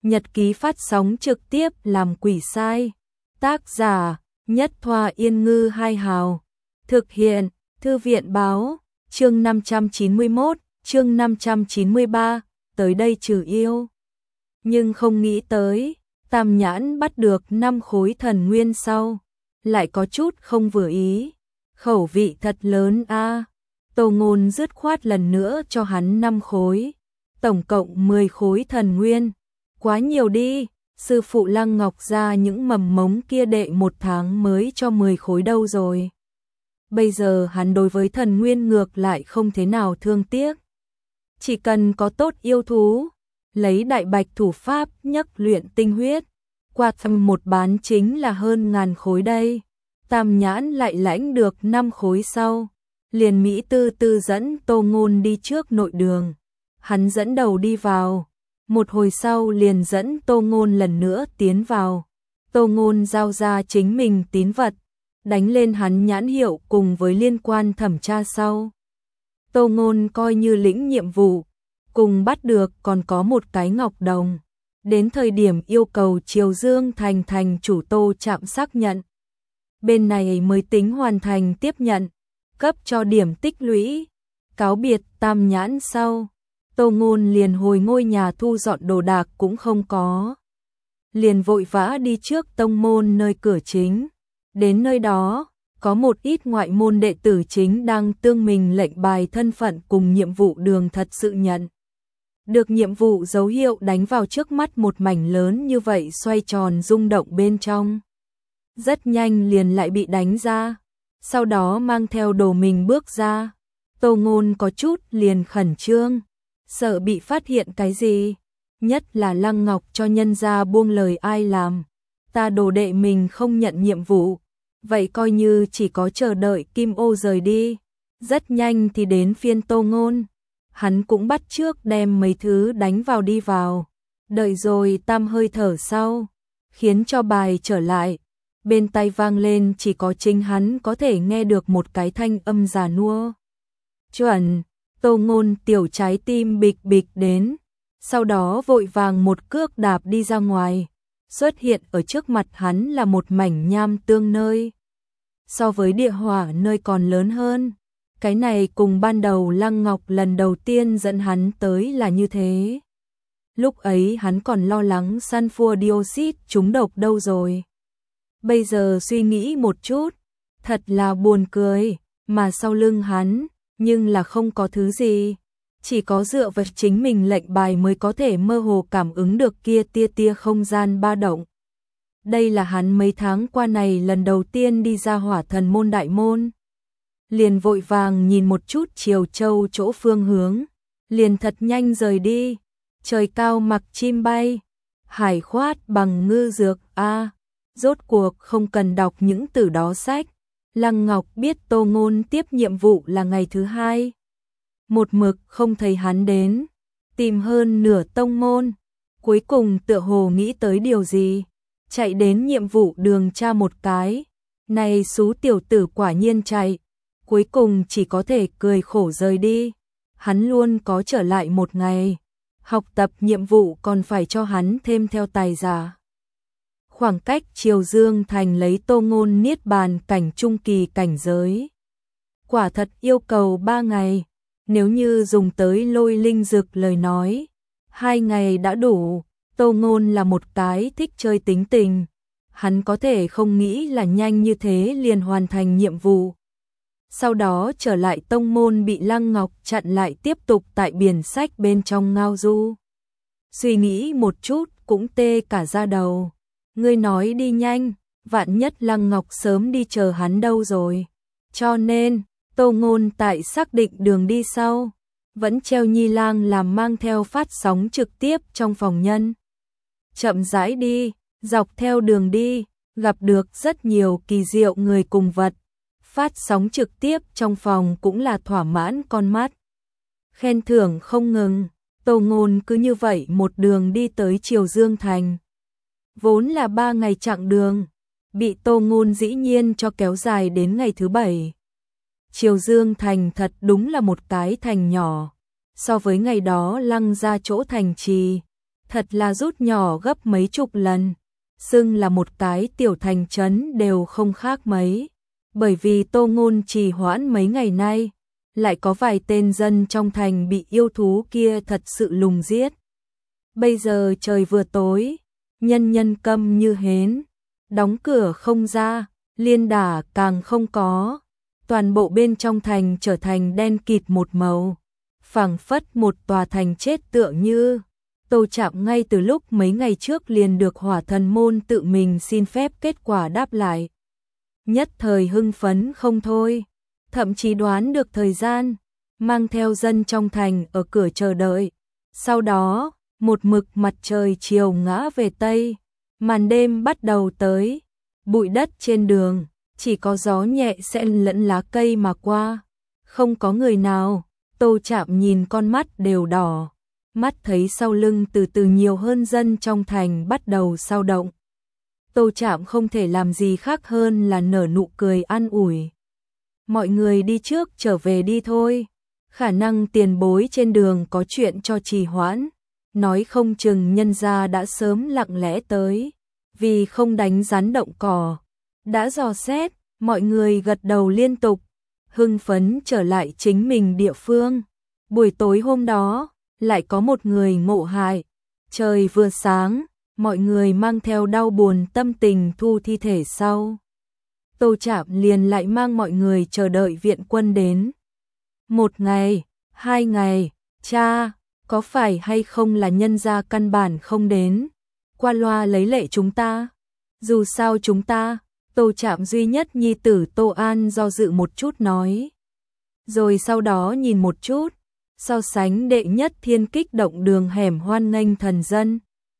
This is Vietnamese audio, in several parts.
Nhật ký phát sóng trực tiếp làm quỷ sai. Tác giả Nhất Thoa Yên Ngư Hai Hào. Thực hiện Thư viện Báo. Chương 591, chương 593, tới đây trừ yêu. Nhưng không nghĩ tới, Tam Nhãn bắt được 5 khối thần nguyên sau, lại có chút không vừa ý. Khẩu vị thật lớn a. Tô Ngôn dứt khoát lần nữa cho hắn 5 khối, tổng cộng 10 khối thần nguyên. Quá nhiều đi, sư phụ Lăng Ngọc ra những mầm mống kia đệ 1 tháng mới cho 10 khối đâu rồi. Bây giờ hắn đối với thần nguyên ngược lại không thế nào thương tiếc. Chỉ cần có tốt yêu thú, lấy đại bạch thủ pháp nhấc luyện tinh huyết, qua thăm một bán chính là hơn 1000 khối đây. Tam Nhãn lại lãnh được 5 khối sau, liền Mỹ tư tư dẫn Tô Ngôn đi trước nội đường. Hắn dẫn đầu đi vào, một hồi sau liền dẫn Tô Ngôn lần nữa tiến vào. Tô Ngôn giao ra chính mình tín vật, đánh lên hắn nhãn hiệu cùng với liên quan thẩm tra sau. Tô Ngôn coi như lĩnh nhiệm vụ, cùng bắt được còn có một cái ngọc đồng. Đến thời điểm yêu cầu Triều Dương thành thành chủ Tô Trạm xác nhận, bên này mới tính hoàn thành tiếp nhận, cấp cho điểm tích lũy. Cáo biệt Tam Nhãn sau, Tô Ngôn liền hồi ngôi nhà thu dọn đồ đạc cũng không có. Liền vội vã đi trước tông môn nơi cửa chính. Đến nơi đó, có một ít ngoại môn đệ tử chính đang tương mình lệnh bài thân phận cùng nhiệm vụ đường thật sự nhận. Được nhiệm vụ dấu hiệu đánh vào trước mắt một mảnh lớn như vậy xoay tròn rung động bên trong. Rất nhanh liền lại bị đánh ra, sau đó mang theo đồ mình bước ra. Tô Ngôn có chút liền khẩn trương, sợ bị phát hiện cái gì, nhất là Lăng Ngọc cho nhân gia buông lời ai làm. Ta đồ đệ mình không nhận nhiệm vụ, vậy coi như chỉ có chờ đợi Kim Ô rời đi. Rất nhanh thì đến phiên Tô Ngôn, hắn cũng bắt trước đem mấy thứ đánh vào đi vào. Đợi rồi tam hơi thở sau, khiến cho bài trở lại. Bên tai vang lên chỉ có chính hắn có thể nghe được một cái thanh âm già nua. Chuẩn, Tô Ngôn tiểu trái tim bịch bịch đến, sau đó vội vàng một cước đạp đi ra ngoài. Xuất hiện ở trước mặt hắn là một mảnh nham tương nơi, so với địa hỏa nơi còn lớn hơn. Cái này cùng ban đầu Lăng Ngọc lần đầu tiên dẫn hắn tới là như thế. Lúc ấy hắn còn lo lắng sunfua dioxide trúng độc đâu rồi. Bây giờ suy nghĩ một chút, thật là buồn cười, mà sau lưng hắn, nhưng là không có thứ gì. Chỉ có dựa vào chính mình lệnh bài mới có thể mơ hồ cảm ứng được kia tia tia không gian ba động. Đây là hắn mấy tháng qua này lần đầu tiên đi ra Hỏa Thần môn đại môn. Liền vội vàng nhìn một chút Triều Châu chỗ phương hướng, liền thật nhanh rời đi. Trời cao mặc chim bay, hải khoát bằng ngư dược a. Rốt cuộc không cần đọc những từ đó sách. Lăng Ngọc biết Tô Ngôn tiếp nhiệm vụ là ngày thứ 2. Một mực không thấy hắn đến, tìm hơn nửa tông môn, cuối cùng tựa hồ nghĩ tới điều gì, chạy đến nhiệm vụ đường tra một cái. Này xú tiểu tử quả nhiên chạy, cuối cùng chỉ có thể cười khổ rời đi. Hắn luôn có trở lại một ngày, học tập nhiệm vụ còn phải cho hắn thêm theo tài giả. Khoảng cách Triều Dương thành lấy Tô Ngôn niết bàn cảnh trung kỳ cảnh giới, quả thật yêu cầu 3 ngày. Nếu như dùng tới lôi linh dược lời nói, 2 ngày đã đủ. Tô Ngôn là một cái thích chơi tính tình, hắn có thể không nghĩ là nhanh như thế liền hoàn thành nhiệm vụ. Sau đó trở lại tông môn bị Lăng Ngọc chặn lại tiếp tục tại biển sách bên trong ngao du. Suy nghĩ một chút cũng tê cả da đầu. Ngươi nói đi nhanh, vạn nhất Lăng Ngọc sớm đi chờ hắn đâu rồi. Cho nên, Tô Ngôn tại xác định đường đi sau, vẫn treo Nhi Lang làm mang theo phát sóng trực tiếp trong phòng nhân. Chậm rãi đi, dọc theo đường đi, gặp được rất nhiều kỳ diệu người cùng vật. Phát sóng trực tiếp trong phòng cũng là thỏa mãn con mắt. Khen thưởng không ngừng, Tô Ngôn cứ như vậy một đường đi tới Triều Dương thành. Vốn là 3 ngày chặng đường, bị Tô Ngôn dĩ nhiên cho kéo dài đến ngày thứ 7. Triều Dương thành thật đúng là một cái thành nhỏ, so với ngày đó Lăng ra chỗ thành trì, thật là rút nhỏ gấp mấy chục lần, xưng là một cái tiểu thành trấn đều không khác mấy, bởi vì Tô Ngôn trì hoãn mấy ngày nay, lại có vài tên dân trong thành bị yêu thú kia thật sự lùng giết. Bây giờ trời vừa tối, nhân nhân câm như hến, đóng cửa không ra, liên đả càng không có, toàn bộ bên trong thành trở thành đen kịt một màu, phảng phất một tòa thành chết tựa như. Tô Trạm ngay từ lúc mấy ngày trước liền được Hỏa Thần môn tự mình xin phép kết quả đáp lại. Nhất thời hưng phấn không thôi, thậm chí đoán được thời gian, mang theo dân trong thành ở cửa chờ đợi. Sau đó, một mực mặt trời chiều ngã về Tây, màn đêm bắt đầu tới, bụi đất trên đường, chỉ có gió nhẹ sẽ lẫn lá cây mà qua, không có người nào. Tô Trạm nhìn con mắt đều đỏ, mắt thấy sau lưng từ từ nhiều hơn dân trong thành bắt đầu xao động. Tô Trạm không thể làm gì khác hơn là nở nụ cười an ủi. Mọi người đi trước trở về đi thôi, khả năng tiền bối trên đường có chuyện cho trì hoãn, nói không chừng nhân gia đã sớm lặng lẽ tới, vì không đánh rắn động cỏ. Đã dò xét, mọi người gật đầu liên tục, hưng phấn trở lại chính mình địa phương. Buổi tối hôm đó, lại có một người ngộ hại. Trời vừa sáng, mọi người mang theo đau buồn tâm tình thu thi thể sau. Tô Trạm liền lại mang mọi người chờ đợi viện quân đến. 1 ngày, 2 ngày, cha, có phải hay không là nhân gia căn bản không đến, qua loa lấy lệ chúng ta. Dù sao chúng ta, Tô Trạm duy nhất nhi tử Tô An do dự một chút nói. Rồi sau đó nhìn một chút, so sánh đệ nhất thiên kích động đường hẻm hoan nghênh thần dân.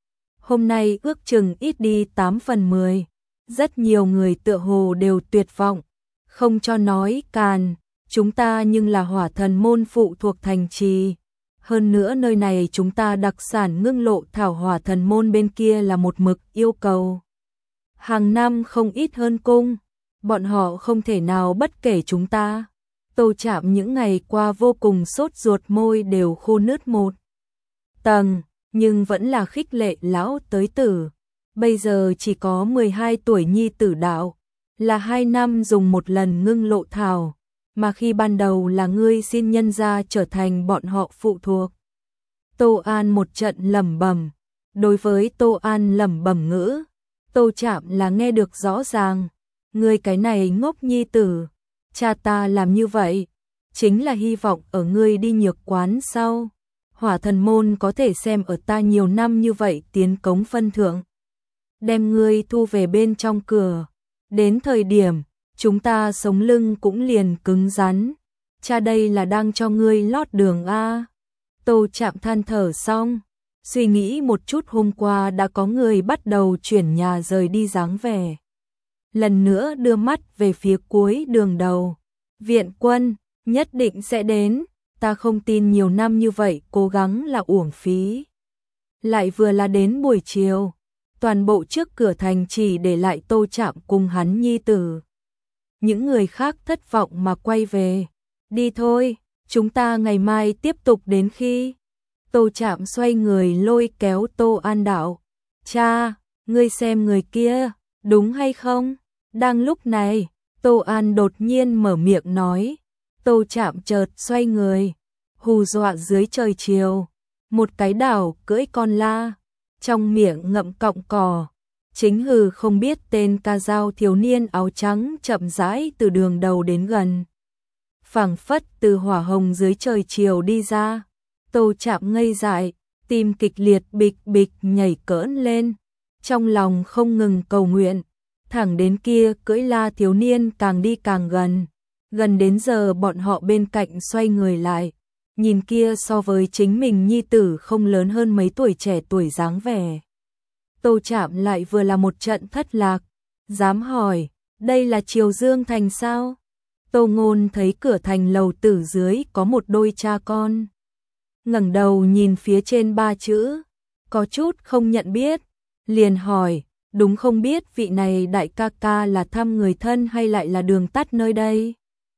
Hôm nay ước chừng ít đi 8 phần 10, rất nhiều người tựa hồ đều tuyệt vọng, không cho nói càn, chúng ta nhưng là Hỏa Thần môn phụ thuộc thành trì. Hơn nữa nơi này chúng ta đặc sản ngưng lộ thảo Hỏa Thần môn bên kia là một mực yêu cầu. Hàng năm không ít hơn cung, bọn họ không thể nào bất kể chúng ta. Tô Trạm những ngày qua vô cùng sốt ruột, môi đều khô nứt một tầng, nhưng vẫn là khích lệ lão tới tử. Bây giờ chỉ có 12 tuổi nhi tử đạo, là 2 năm dùng một lần ngưng lộ thảo, mà khi ban đầu là ngươi xin nhân gia trở thành bọn họ phụ thuộc. Tô An một trận lẩm bẩm, đối với Tô An lẩm bẩm ngữ, Tô Trạm là nghe được rõ ràng, ngươi cái này ngốc nhi tử, cha ta làm như vậy, chính là hy vọng ở ngươi đi nhược quán sau. Hỏa Thần môn có thể xem ở ta nhiều năm như vậy tiến cống phân thượng, đem ngươi thu về bên trong cửa, đến thời điểm chúng ta sống lưng cũng liền cứng rắn. Cha đây là đang cho ngươi lót đường a. Tô Trạm than thở xong, suy nghĩ một chút hôm qua đã có người bắt đầu chuyển nhà rời đi dáng vẻ. Lần nữa đưa mắt về phía cuối đường đầu. Viện quân, nhất định sẽ đến, ta không tin nhiều năm như vậy cố gắng là uổng phí. Lại vừa là đến buổi chiều, toàn bộ trước cửa thành chỉ để lại Tô Trạm cùng hắn nhi tử. Những người khác thất vọng mà quay về. Đi thôi, chúng ta ngày mai tiếp tục đến khi. Tô Trạm xoay người lôi kéo Tô An đạo. Cha, ngươi xem người kia, đúng hay không? Đang lúc này, Tô An đột nhiên mở miệng nói. Tô Trạm chợt xoay người, hù dọa dưới trời chiều. Một cái đảo cưỡi con la, trong miệng ngậm cọng cỏ. Chính hừ không biết tên ca dao thiếu niên áo trắng chậm rãi từ đường đầu đến gần. Phảng phất từ hỏa hồng dưới trời chiều đi ra. Tô Trạm ngây dại, tim kịch liệt bịch bịch nhảy cỡn lên. Trong lòng không ngừng cầu nguyện, thẳng đến kia cưỡi la thiếu niên càng đi càng gần. Gần đến giờ bọn họ bên cạnh xoay người lại, nhìn kia so với chính mình nhi tử không lớn hơn mấy tuổi trẻ tuổi dáng vẻ. Tô Trạm lại vừa là một trận thất lạc, dám hỏi, đây là Triều Dương thành sao? Tô Ngôn thấy cửa thành lầu tử dưới có một đôi cha con. Ngẩng đầu nhìn phía trên 3 chữ, có chút không nhận biết, liền hỏi, đúng không biết vị này đại ca ca là thăm người thân hay lại là đường tắt nơi đây?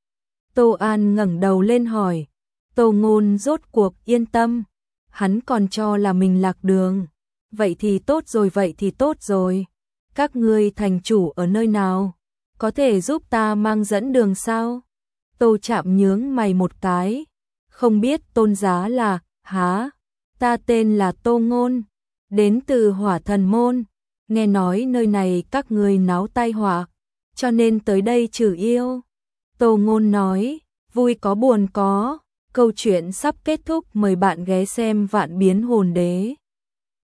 Tô An ngẩng đầu lên hỏi, Tô Ngôn rốt cuộc yên tâm, hắn còn cho là mình lạc đường. vậy thì tốt rồi. Các ngươi thành chủ ở nơi nào? Có thể giúp ta mang dẫn đường sao? Tô Trạm nhướng mày một cái. Không biết tôn giá là, há? Ta tên là Tô Ngôn, đến từ Hỏa Thần Môn. Nghe nói nơi này các ngươi náo tai họa, cho nên tới đây trừ yêu. Tô Ngôn nói, vui có buồn có. Câu chuyện sắp kết thúc, mời bạn ghé xem Vạn Biến Hồn Đế.